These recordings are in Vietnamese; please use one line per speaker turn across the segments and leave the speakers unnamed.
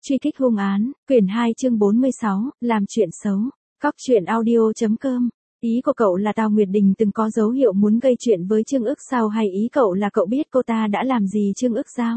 Truy kích hung án, quyển 2 chương 46, làm chuyện xấu. Cóc truyện audio.com. Ý của cậu là Tào Nguyệt Đình từng có dấu hiệu muốn gây chuyện với Trương Ức Giao hay ý cậu là cậu biết cô ta đã làm gì Trương Ức Giao?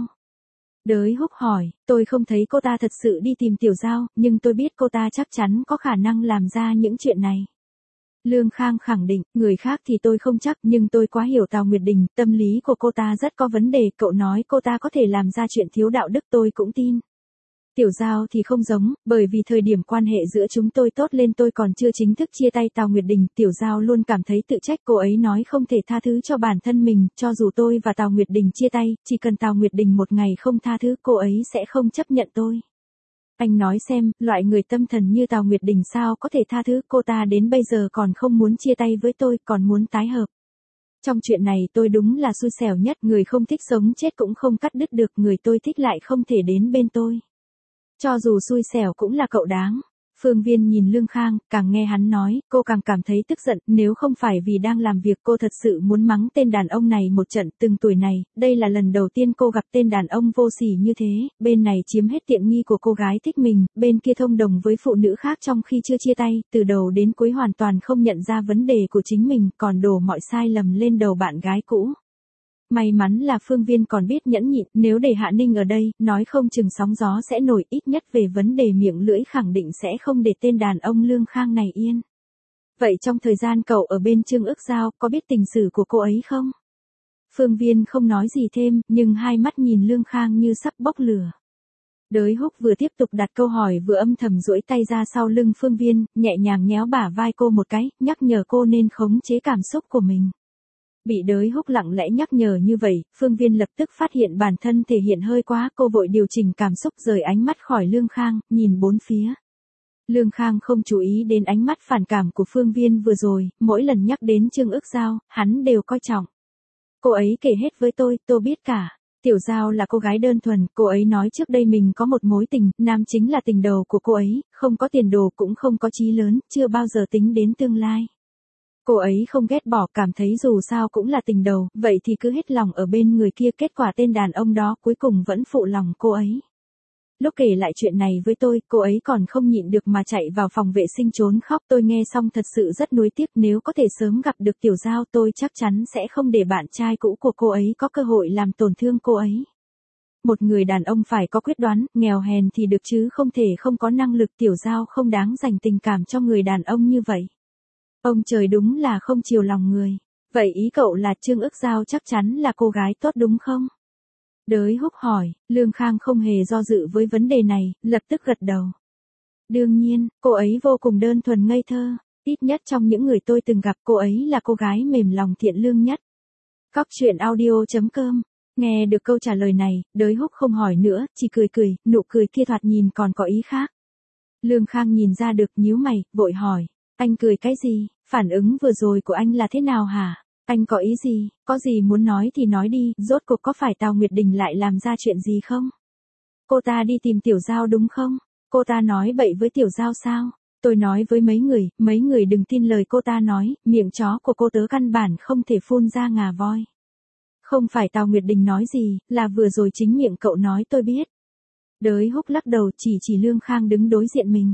Đới Húc hỏi, tôi không thấy cô ta thật sự đi tìm Tiểu Giao, nhưng tôi biết cô ta chắc chắn có khả năng làm ra những chuyện này. Lương Khang khẳng định, người khác thì tôi không chắc, nhưng tôi quá hiểu Tào Nguyệt Đình, tâm lý của cô ta rất có vấn đề, cậu nói cô ta có thể làm ra chuyện thiếu đạo đức tôi cũng tin. Tiểu Giao thì không giống, bởi vì thời điểm quan hệ giữa chúng tôi tốt lên tôi còn chưa chính thức chia tay Tào Nguyệt Đình, Tiểu Giao luôn cảm thấy tự trách, cô ấy nói không thể tha thứ cho bản thân mình, cho dù tôi và Tào Nguyệt Đình chia tay, chỉ cần Tào Nguyệt Đình một ngày không tha thứ cô ấy sẽ không chấp nhận tôi. Anh nói xem, loại người tâm thần như Tào Nguyệt Đình sao có thể tha thứ, cô ta đến bây giờ còn không muốn chia tay với tôi, còn muốn tái hợp. Trong chuyện này tôi đúng là xui xẻo nhất, người không thích sống chết cũng không cắt đứt được, người tôi thích lại không thể đến bên tôi. Cho dù xui xẻo cũng là cậu đáng. Phương Viên nhìn Lương Khang, càng nghe hắn nói, cô càng cảm thấy tức giận, nếu không phải vì đang làm việc cô thật sự muốn mắng tên đàn ông này một trận. Từng tuổi này, đây là lần đầu tiên cô gặp tên đàn ông vô sỉ như thế, bên này chiếm hết tiện nghi của cô gái thích mình, bên kia thông đồng với phụ nữ khác trong khi chưa chia tay, từ đầu đến cuối hoàn toàn không nhận ra vấn đề của chính mình, còn đổ mọi sai lầm lên đầu bạn gái cũ. May mắn là Phương Viên còn biết nhẫn nhịn, nếu để Hạ Ninh ở đây, nói không chừng sóng gió sẽ nổi, ít nhất về vấn đề miệng lưỡi khẳng định sẽ không để tên đàn ông Lương Khang này yên. Vậy trong thời gian cậu ở bên Trương Ức Giao, có biết tình sử của cô ấy không? Phương Viên không nói gì thêm, nhưng hai mắt nhìn Lương Khang như sắp bốc lửa. Đới Húc vừa tiếp tục đặt câu hỏi vừa âm thầm duỗi tay ra sau lưng Phương Viên, nhẹ nhàng nhéo bả vai cô một cái, nhắc nhở cô nên khống chế cảm xúc của mình. Bị Đới Húc lặng lẽ nhắc nhở như vậy, Phương Viên lập tức phát hiện bản thân thể hiện hơi quá, cô vội điều chỉnh cảm xúc rời ánh mắt khỏi Lương Khang, nhìn bốn phía. Lương Khang không chú ý đến ánh mắt phản cảm của Phương Viên vừa rồi, mỗi lần nhắc đến Trương Ức Giao, hắn đều coi trọng. Cô ấy kể hết với tôi biết cả. Tiểu Giao là cô gái đơn thuần, cô ấy nói trước đây mình có một mối tình, nam chính là tình đầu của cô ấy, không có tiền đồ cũng không có chí lớn, chưa bao giờ tính đến tương lai. Cô ấy không ghét bỏ, cảm thấy dù sao cũng là tình đầu, vậy thì cứ hết lòng ở bên người kia, kết quả tên đàn ông đó cuối cùng vẫn phụ lòng cô ấy. Lúc kể lại chuyện này với tôi, cô ấy còn không nhịn được mà chạy vào phòng vệ sinh trốn khóc, tôi nghe xong thật sự rất nuối tiếc, nếu có thể sớm gặp được Tiểu Giao tôi chắc chắn sẽ không để bạn trai cũ của cô ấy có cơ hội làm tổn thương cô ấy. Một người đàn ông phải có quyết đoán, nghèo hèn thì được chứ không thể không có năng lực, Tiểu Giao không đáng dành tình cảm cho người đàn ông như vậy. Ông trời đúng là không chiều lòng người. Vậy ý cậu là Trương Ức Giao chắc chắn là cô gái tốt đúng không? Đới Húc hỏi, Lương Khang không hề do dự với vấn đề này, lập tức gật đầu. Đương nhiên, cô ấy vô cùng đơn thuần ngây thơ, ít nhất trong những người tôi từng gặp cô ấy là cô gái mềm lòng thiện lương nhất. Cóc truyện audio.com. Nghe được câu trả lời này, Đới Húc không hỏi nữa, chỉ cười cười, nụ cười kia thoạt nhìn còn có ý khác. Lương Khang nhìn ra được, nhíu mày, vội hỏi. Anh cười cái gì? Phản ứng vừa rồi của anh là thế nào hả? Anh có ý gì? Có gì muốn nói thì nói đi, rốt cuộc có phải Tào Nguyệt Đình lại làm ra chuyện gì không? Cô ta đi tìm Tiểu Giao đúng không? Cô ta nói bậy với Tiểu Giao sao? Tôi nói với mấy người đừng tin lời cô ta nói, miệng chó của cô tớ căn bản không thể phun ra ngà voi. Không phải Tào Nguyệt Đình nói gì, là vừa rồi chính miệng cậu nói tôi biết. Đới Húc lắc đầu chỉ Lương Khang đứng đối diện mình.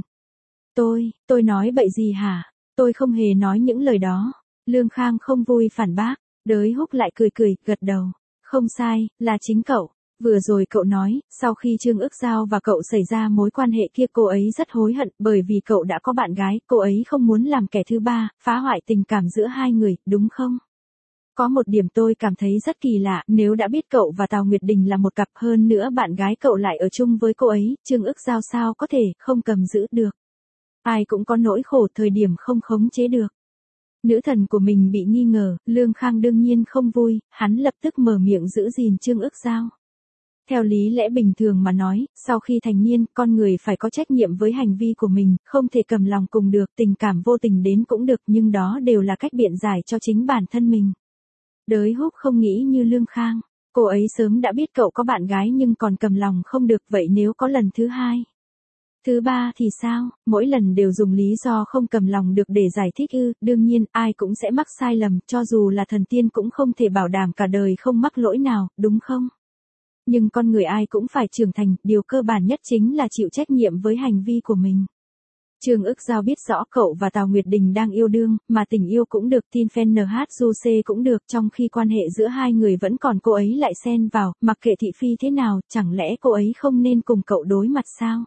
Tôi nói bậy gì hả? Tôi không hề nói những lời đó. Lương Khang không vui phản bác. Đới Húc lại cười, gật đầu. Không sai, là chính cậu. Vừa rồi cậu nói, sau khi Trương Ức Giao và cậu xảy ra mối quan hệ kia cô ấy rất hối hận, bởi vì cậu đã có bạn gái, cô ấy không muốn làm kẻ thứ ba, phá hoại tình cảm giữa hai người, đúng không? Có một điểm tôi cảm thấy rất kỳ lạ, nếu đã biết cậu và Tào Nguyệt Đình là một cặp, hơn nữa bạn gái cậu lại ở chung với cô ấy, Trương Ức Giao sao có thể không cầm giữ được. Ai cũng có nỗi khổ thời điểm không khống chế được. Nữ thần của mình bị nghi ngờ, Lương Khang đương nhiên không vui, hắn lập tức mở miệng giữ gìn Trương Ức Giao. Theo lý lẽ bình thường mà nói, sau khi thành niên, con người phải có trách nhiệm với hành vi của mình, không thể cầm lòng cùng được, tình cảm vô tình đến cũng được, nhưng đó đều là cách biện giải cho chính bản thân mình. Đới Húc không nghĩ như Lương Khang, cô ấy sớm đã biết cậu có bạn gái nhưng còn cầm lòng không được, vậy nếu có lần thứ hai? Thứ ba thì sao, mỗi lần đều dùng lý do không cầm lòng được để giải thích ư? Đương nhiên, ai cũng sẽ mắc sai lầm, cho dù là thần tiên cũng không thể bảo đảm cả đời không mắc lỗi nào, đúng không? Nhưng con người ai cũng phải trưởng thành, điều cơ bản nhất chính là chịu trách nhiệm với hành vi của mình. Trương Ức Giao biết rõ cậu và Tào Nguyệt Đình đang yêu đương, mà tình yêu cũng được, tin fan NHJC cũng được, trong khi quan hệ giữa hai người vẫn còn cô ấy lại xen vào, mặc kệ thị phi thế nào, chẳng lẽ cô ấy không nên cùng cậu đối mặt sao?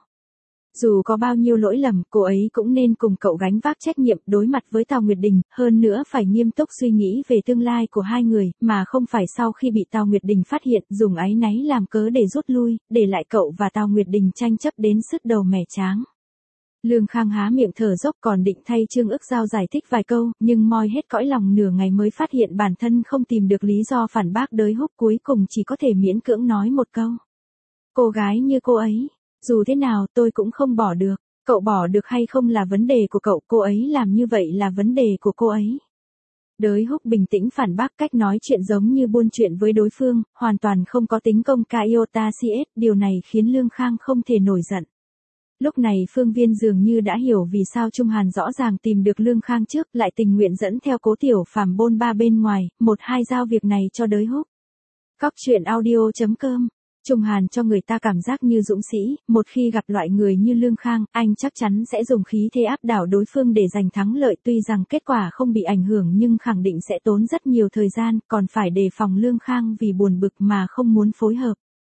Dù có bao nhiêu lỗi lầm, cô ấy cũng nên cùng cậu gánh vác trách nhiệm đối mặt với Tào Nguyệt Đình, hơn nữa phải nghiêm túc suy nghĩ về tương lai của hai người, mà không phải sau khi bị Tào Nguyệt Đình phát hiện, dùng áy náy làm cớ để rút lui, để lại cậu và Tào Nguyệt Đình tranh chấp đến sứt đầu mẻ tráng. Lương Khang há miệng thở dốc còn định thay Trương Ức Giao giải thích vài câu, nhưng moi hết cõi lòng nửa ngày mới phát hiện bản thân không tìm được lý do phản bác Đới Húc, cuối cùng chỉ có thể miễn cưỡng nói một câu. Cô gái như cô ấy, dù thế nào tôi cũng không bỏ được, cậu bỏ được hay không là vấn đề của cậu, cô ấy làm như vậy là vấn đề của cô ấy. Đới Húc bình tĩnh phản bác, cách nói chuyện giống như buôn chuyện với đối phương, hoàn toàn không có tính công ca iota cs, điều này khiến Lương Khang không thể nổi giận. Lúc này Phương Viên dường như đã hiểu vì sao Trung Hàn rõ ràng tìm được Lương Khang trước, lại tình nguyện dẫn theo Cố Tiểu Phàm bôn ba bên ngoài, một hai giao việc này cho Đới Húc. Cóc truyện audio.com. Trung Hàn cho người ta cảm giác như dũng sĩ, một khi gặp loại người như Lương Khang, anh chắc chắn sẽ dùng khí thế áp đảo đối phương để giành thắng lợi, tuy rằng kết quả không bị ảnh hưởng nhưng khẳng định sẽ tốn rất nhiều thời gian, còn phải đề phòng Lương Khang vì buồn bực mà không muốn phối hợp.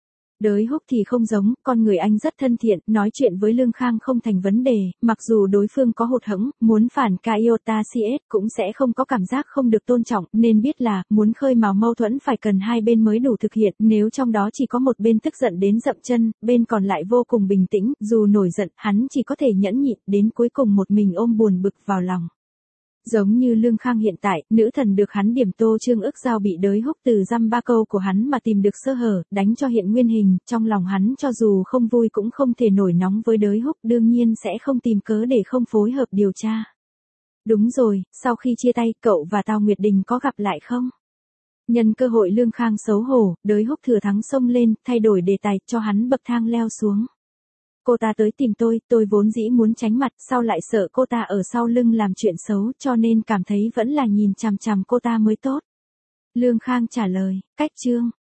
Đới Húc thì không giống, con người anh rất thân thiện, nói chuyện với Lương Khang không thành vấn đề, mặc dù đối phương có hụt hẫng, muốn phản ca iota cs cũng sẽ không có cảm giác không được tôn trọng, nên biết là, muốn khơi mào mâu thuẫn phải cần hai bên mới đủ thực hiện, nếu trong đó chỉ có một bên tức giận đến dậm chân, bên còn lại vô cùng bình tĩnh, dù nổi giận, hắn chỉ có thể nhẫn nhịn, đến cuối cùng một mình ôm buồn bực vào lòng. Giống như Lương Khang hiện tại, nữ thần được hắn điểm tô Trương Ức Giao bị Đới Húc từ dăm ba câu của hắn mà tìm được sơ hở, đánh cho hiện nguyên hình, trong lòng hắn cho dù không vui cũng không thể nổi nóng với Đới Húc, đương nhiên sẽ không tìm cớ để không phối hợp điều tra. Đúng rồi, sau khi chia tay, cậu và Tào Nguyệt Đình có gặp lại không? Nhân cơ hội Lương Khang xấu hổ, Đới Húc thừa thắng xông lên, thay đổi đề tài, cho hắn bậc thang leo xuống. Cô ta tới tìm tôi vốn dĩ muốn tránh mặt, sau lại sợ cô ta ở sau lưng làm chuyện xấu, cho nên cảm thấy vẫn là nhìn chằm chằm cô ta mới tốt. Lương Khang trả lời, cách chương.